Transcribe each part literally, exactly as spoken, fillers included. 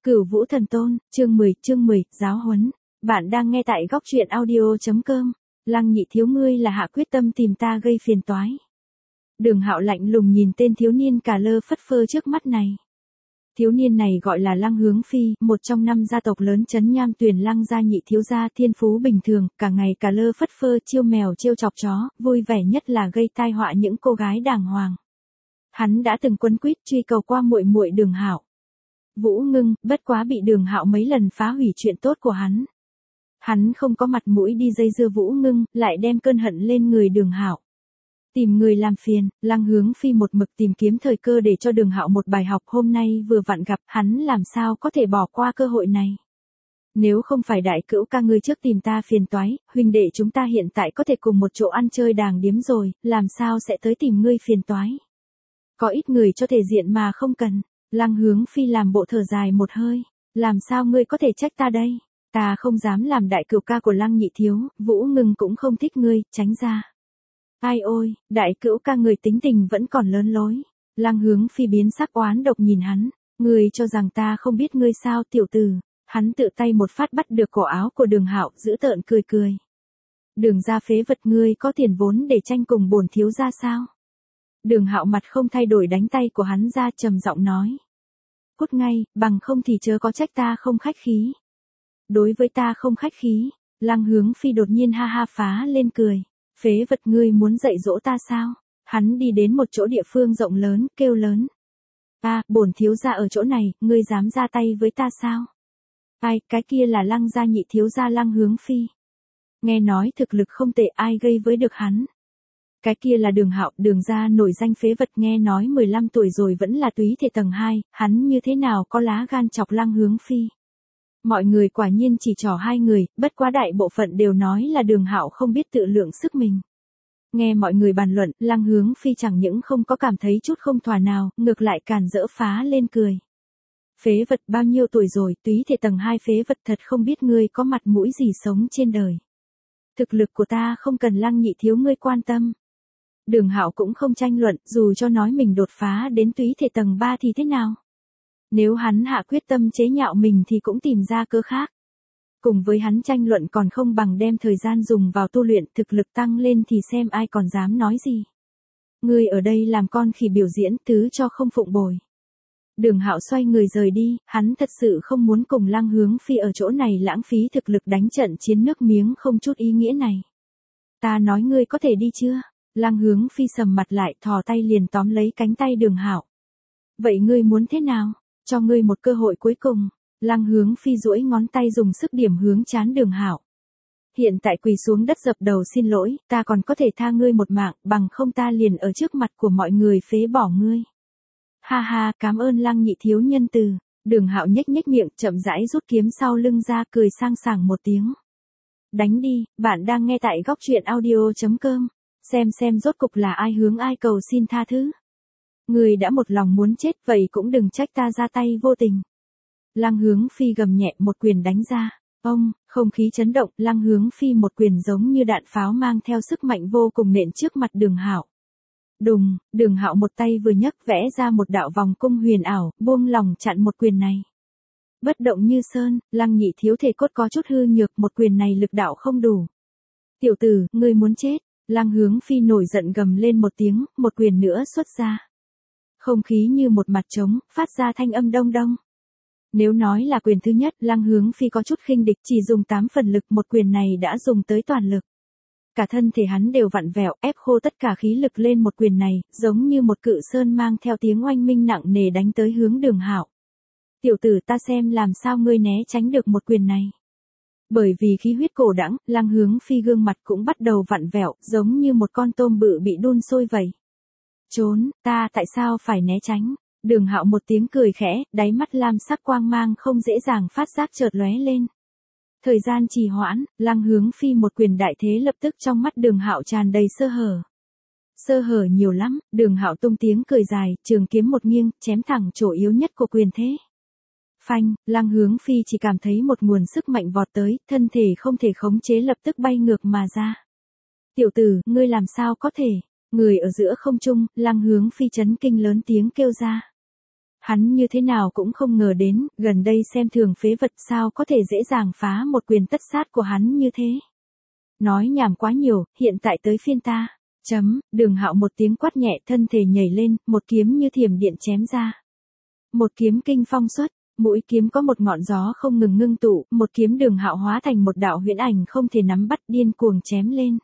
Cửu Vũ Thần Tôn, chương mười, chương mười, giáo huấn. Bạn đang nghe tại góc truyện audio.com. Lăng Nhị Thiếu ngươi là hạ quyết tâm tìm ta gây phiền toái. Đường Hạo lạnh lùng nhìn tên thiếu niên cà lơ phất phơ trước mắt này. Thiếu niên này gọi là Lăng Hướng Phi, một trong năm gia tộc lớn trấn Nham Tuyền Lăng gia nhị thiếu gia, thiên phú bình thường, cả ngày cà lơ phất phơ chiêu mèo trêu chọc chó, vui vẻ nhất là gây tai họa những cô gái đàng hoàng. Hắn đã từng quấn quýt truy cầu qua muội muội Đường Hạo. Vũ Ngưng, bất quá bị Đường Hạo mấy lần phá hủy chuyện tốt của hắn. Hắn không có mặt mũi đi dây dưa Vũ Ngưng, lại đem cơn hận lên người Đường Hạo. Tìm người làm phiền, Lăng Hướng Phi một mực tìm kiếm thời cơ để cho Đường Hạo một bài học, hôm nay vừa vặn gặp, hắn làm sao có thể bỏ qua cơ hội này. Nếu không phải đại cữu ca ngươi trước tìm ta phiền toái, huynh đệ chúng ta hiện tại có thể cùng một chỗ ăn chơi đàng điếm rồi, làm sao sẽ tới tìm ngươi phiền toái. Có ít người cho thể diện mà không cần. Lăng Hướng Phi làm bộ thở dài một hơi, làm sao ngươi có thể trách ta đây, ta không dám làm đại cữu ca của Lăng nhị thiếu, Vũ Ngưng cũng không thích ngươi, tránh ra. Ai ôi, đại cữu ca người tính tình vẫn còn lớn lối. Lăng Hướng Phi biến sắc oán độc nhìn hắn, ngươi cho rằng ta không biết ngươi sao tiểu tử. Hắn tự tay một phát bắt được cổ áo của Đường Hạo, giữ tợn cười cười. Đường gia phế vật, ngươi có tiền vốn để tranh cùng bổn thiếu gia sao? Đường Hạo mặt không thay đổi đánh tay của hắn ra, trầm giọng nói. Cút ngay, bằng không thì chớ có trách ta không khách khí. Đối với ta không khách khí, Lăng Hướng Phi đột nhiên ha ha phá lên cười. Phế vật, ngươi muốn dạy dỗ ta sao? Hắn đi đến một chỗ địa phương rộng lớn, kêu lớn. À, bổn thiếu gia ở chỗ này, ngươi dám ra tay với ta sao? Ai, cái kia là Lăng gia nhị thiếu gia Lăng Hướng Phi. Nghe nói thực lực không tệ, ai gây với được hắn. Cái kia là Đường Hạo, Đường gia nổi danh phế vật, nghe nói mười lăm tuổi rồi vẫn là túy thể tầng hai, hắn như thế nào có lá gan chọc Lăng Hướng Phi. Mọi người quả nhiên chỉ trỏ hai người, bất quá đại bộ phận đều nói là Đường Hạo không biết tự lượng sức mình. Nghe mọi người bàn luận, Lăng Hướng Phi chẳng những không có cảm thấy chút không thỏa nào, ngược lại càn rỡ phá lên cười. Phế vật, bao nhiêu tuổi rồi, túy thể tầng hai phế vật, thật không biết ngươi có mặt mũi gì sống trên đời. Thực lực của ta không cần Lăng nhị thiếu ngươi quan tâm. Đường Hạo cũng không tranh luận, dù cho nói mình đột phá đến túy thể tầng ba thì thế nào. Nếu hắn hạ quyết tâm chế nhạo mình thì cũng tìm ra cớ khác. Cùng với hắn tranh luận còn không bằng đem thời gian dùng vào tu luyện, thực lực tăng lên thì xem ai còn dám nói gì. Ngươi ở đây làm con khỉ biểu diễn, thứ cho không phụng bồi. Đường Hạo xoay người rời đi, hắn thật sự không muốn cùng Lăng Hướng Phi ở chỗ này lãng phí thực lực đánh trận chiến nước miếng không chút ý nghĩa này. Ta nói ngươi có thể đi chưa? Lăng Hướng Phi sầm mặt lại, thò tay liền tóm lấy cánh tay Đường Hạo. Vậy ngươi muốn thế nào? Cho ngươi một cơ hội cuối cùng. Lăng Hướng Phi duỗi ngón tay dùng sức điểm hướng trán Đường Hạo. Hiện tại quỳ xuống đất dập đầu xin lỗi, ta còn có thể tha ngươi một mạng, bằng không ta liền ở trước mặt của mọi người phế bỏ ngươi. Ha ha, cảm ơn Lăng nhị thiếu nhân từ. Đường Hạo nhếch nhếch miệng, chậm rãi rút kiếm sau lưng ra, cười sang sảng một tiếng. Đánh đi, bạn đang nghe tại góc truyện audio.com. Xem xem rốt cục là ai hướng ai cầu xin tha thứ. Người đã một lòng muốn chết, vậy cũng đừng trách ta ra tay vô tình. Lăng Hướng Phi gầm nhẹ một quyền đánh ra. Ông, không khí chấn động, Lăng Hướng Phi một quyền giống như đạn pháo mang theo sức mạnh vô cùng nện trước mặt Đường Hạo. Đùng, Đường Hạo một tay vừa nhấc vẽ ra một đạo vòng cung huyền ảo, buông lòng chặn một quyền này. Bất động như sơn, Lăng nhị thiếu thể cốt có chút hư nhược, một quyền này lực đạo không đủ. Tiểu tử, ngươi muốn chết. Lăng Hướng Phi nổi giận gầm lên một tiếng, một quyền nữa xuất ra. Không khí như một mặt trống, phát ra thanh âm đông đông. Nếu nói là quyền thứ nhất, Lăng Hướng Phi có chút khinh địch, chỉ dùng tám phần lực, một quyền này đã dùng tới toàn lực. Cả thân thể hắn đều vặn vẹo, ép khô tất cả khí lực lên một quyền này, giống như một cự sơn mang theo tiếng oanh minh nặng nề đánh tới hướng Đường Hạo. Tiểu tử, ta xem làm sao ngươi né tránh được một quyền này. Bởi vì khí huyết cổ đãng, Lăng Hướng Phi gương mặt cũng bắt đầu vặn vẹo, giống như một con tôm bự bị đun sôi vậy. Trốn, ta tại sao phải né tránh? Đường Hạo một tiếng cười khẽ, đáy mắt lam sắc quang mang không dễ dàng phát giác chợt lóe lên. Thời gian trì hoãn, Lăng Hướng Phi một quyền đại thế lập tức trong mắt Đường Hạo tràn đầy sơ hở. Sơ hở nhiều lắm, Đường Hạo tung tiếng cười dài, trường kiếm một nghiêng, chém thẳng chỗ yếu nhất của quyền thế. Phanh, Lăng Hướng Phi chỉ cảm thấy một nguồn sức mạnh vọt tới, thân thể không thể khống chế lập tức bay ngược mà ra. Tiểu tử, ngươi làm sao có thể? Người ở giữa không trung, Lăng Hướng Phi chấn kinh lớn tiếng kêu ra. Hắn như thế nào cũng không ngờ đến, gần đây xem thường phế vật sao có thể dễ dàng phá một quyền tất sát của hắn như thế. Nói nhảm quá nhiều, hiện tại tới phiên ta. Chấm, Đường Hạo một tiếng quát nhẹ, thân thể nhảy lên, một kiếm như thiểm điện chém ra. Một kiếm kinh phong xuất, mũi kiếm có một ngọn gió không ngừng ngưng tụ, một kiếm Đường Hạo hóa thành một đạo huyễn ảnh không thể nắm bắt, điên cuồng chém lên.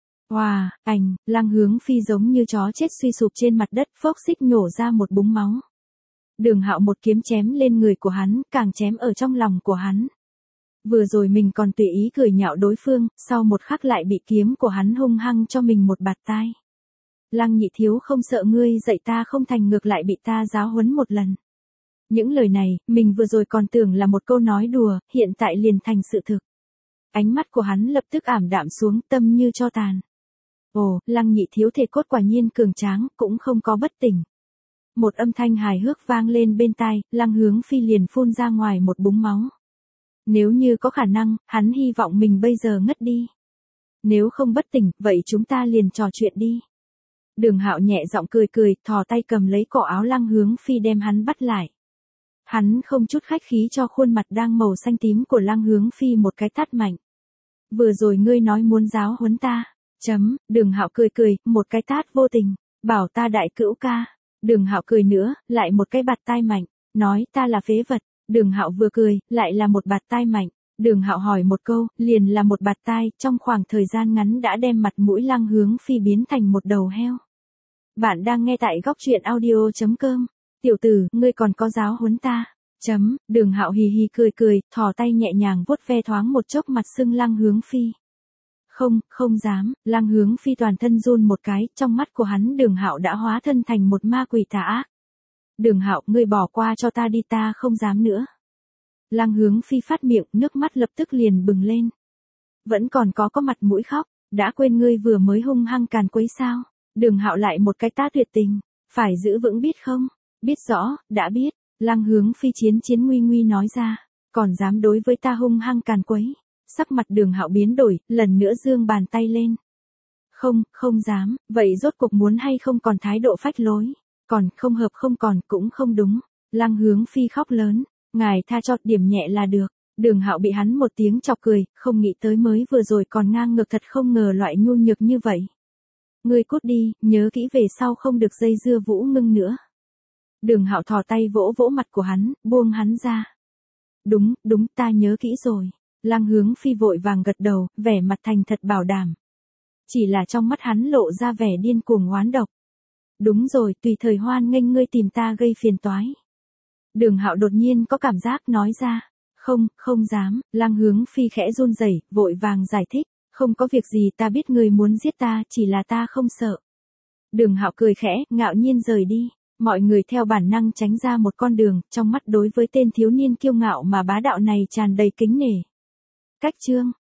Oà, wow, ảnh, Lăng Hướng Phi giống như chó chết suy sụp trên mặt đất, phốc xích nhổ ra một búng máu. Đường Hạo một kiếm chém lên người của hắn, càng chém ở trong lòng của hắn. Vừa rồi mình còn tùy ý cười nhạo đối phương, sau một khắc lại bị kiếm của hắn hung hăng cho mình một bạt tai. Lăng nhị thiếu không sợ ngươi dạy ta không thành, ngược lại bị ta giáo huấn một lần. Những lời này, mình vừa rồi còn tưởng là một câu nói đùa, hiện tại liền thành sự thực. Ánh mắt của hắn lập tức ảm đạm xuống, tâm như tro tàn. Ồ, Lăng nhị thiếu thể cốt quả nhiên cường tráng, cũng không có bất tỉnh. Một âm thanh hài hước vang lên bên tai, Lăng Hướng Phi liền phun ra ngoài một búng máu. Nếu như có khả năng, hắn hy vọng mình bây giờ ngất đi. Nếu không bất tỉnh, vậy chúng ta liền trò chuyện đi. Đường Hạo nhẹ giọng cười cười, thò tay cầm lấy cổ áo Lăng Hướng Phi đem hắn bắt lại. Hắn không chút khách khí cho khuôn mặt đang màu xanh tím của Lăng Hướng Phi một cái tát mạnh. Vừa rồi ngươi nói muốn giáo huấn ta. Chấm, Đường Hạo cười cười, một cái tát vô tình, bảo ta đại cữu ca. Đường Hạo cười nữa, lại một cái bạt tai mạnh, nói ta là phế vật. Đường Hạo vừa cười, lại là một bạt tai mạnh. Đường Hạo hỏi một câu, liền là một bạt tai, trong khoảng thời gian ngắn đã đem mặt mũi Lăng Hướng Phi biến thành một đầu heo. Bạn đang nghe tại góc truyện audio chấm com. Tiểu tử, ngươi còn có giáo huấn ta. Chấm, Đường Hạo hì hì cười cười, thò tay nhẹ nhàng vuốt ve thoáng một chốc mặt sưng Lăng Hướng Phi. Không, không dám. Lăng Hướng Phi toàn thân run một cái, trong mắt của hắn Đường Hạo đã hóa thân thành một ma quỷ tà ác. Đường Hạo, ngươi bỏ qua cho ta đi, ta không dám nữa. Lăng Hướng Phi phát miệng, nước mắt lập tức liền bừng lên. Vẫn còn có có mặt mũi khóc, đã quên ngươi vừa mới hung hăng càn quấy sao? Đường Hạo lại một cái tát tuyệt tình, phải giữ vững biết không? Biết rõ, đã biết. Lăng Hướng Phi chiến chiến nguy nguy nói ra, còn dám đối với ta hung hăng càn quấy. Sắc mặt Đường Hạo biến đổi, lần nữa giương bàn tay lên. Không, không dám, vậy rốt cuộc muốn hay không còn thái độ phách lối. Còn, không hợp không còn, cũng không đúng. Lăng Hướng Phi khóc lớn, ngài tha cho, điểm nhẹ là được. Đường Hạo bị hắn một tiếng chọc cười, không nghĩ tới mới vừa rồi còn ngang ngược, thật không ngờ loại nhu nhược như vậy. Ngươi cút đi, nhớ kỹ về sau không được dây dưa Vũ Ngưng nữa. Đường Hạo thò tay vỗ vỗ mặt của hắn, buông hắn ra. Đúng, đúng, ta nhớ kỹ rồi. Lăng Hướng Phi vội vàng gật đầu, vẻ mặt thành thật bảo đảm. Chỉ là trong mắt hắn lộ ra vẻ điên cuồng oán độc. Đúng rồi, tùy thời hoan nghênh ngươi tìm ta gây phiền toái. Đường Hạo đột nhiên có cảm giác nói ra. Không, không dám. Lăng Hướng Phi khẽ run rẩy, vội vàng giải thích. Không có việc gì, ta biết ngươi muốn giết ta, chỉ là ta không sợ. Đường Hạo cười khẽ, ngạo nhiên rời đi. Mọi người theo bản năng tránh ra một con đường, trong mắt đối với tên thiếu niên kiêu ngạo mà bá đạo này tràn đầy kính nể. Cách chương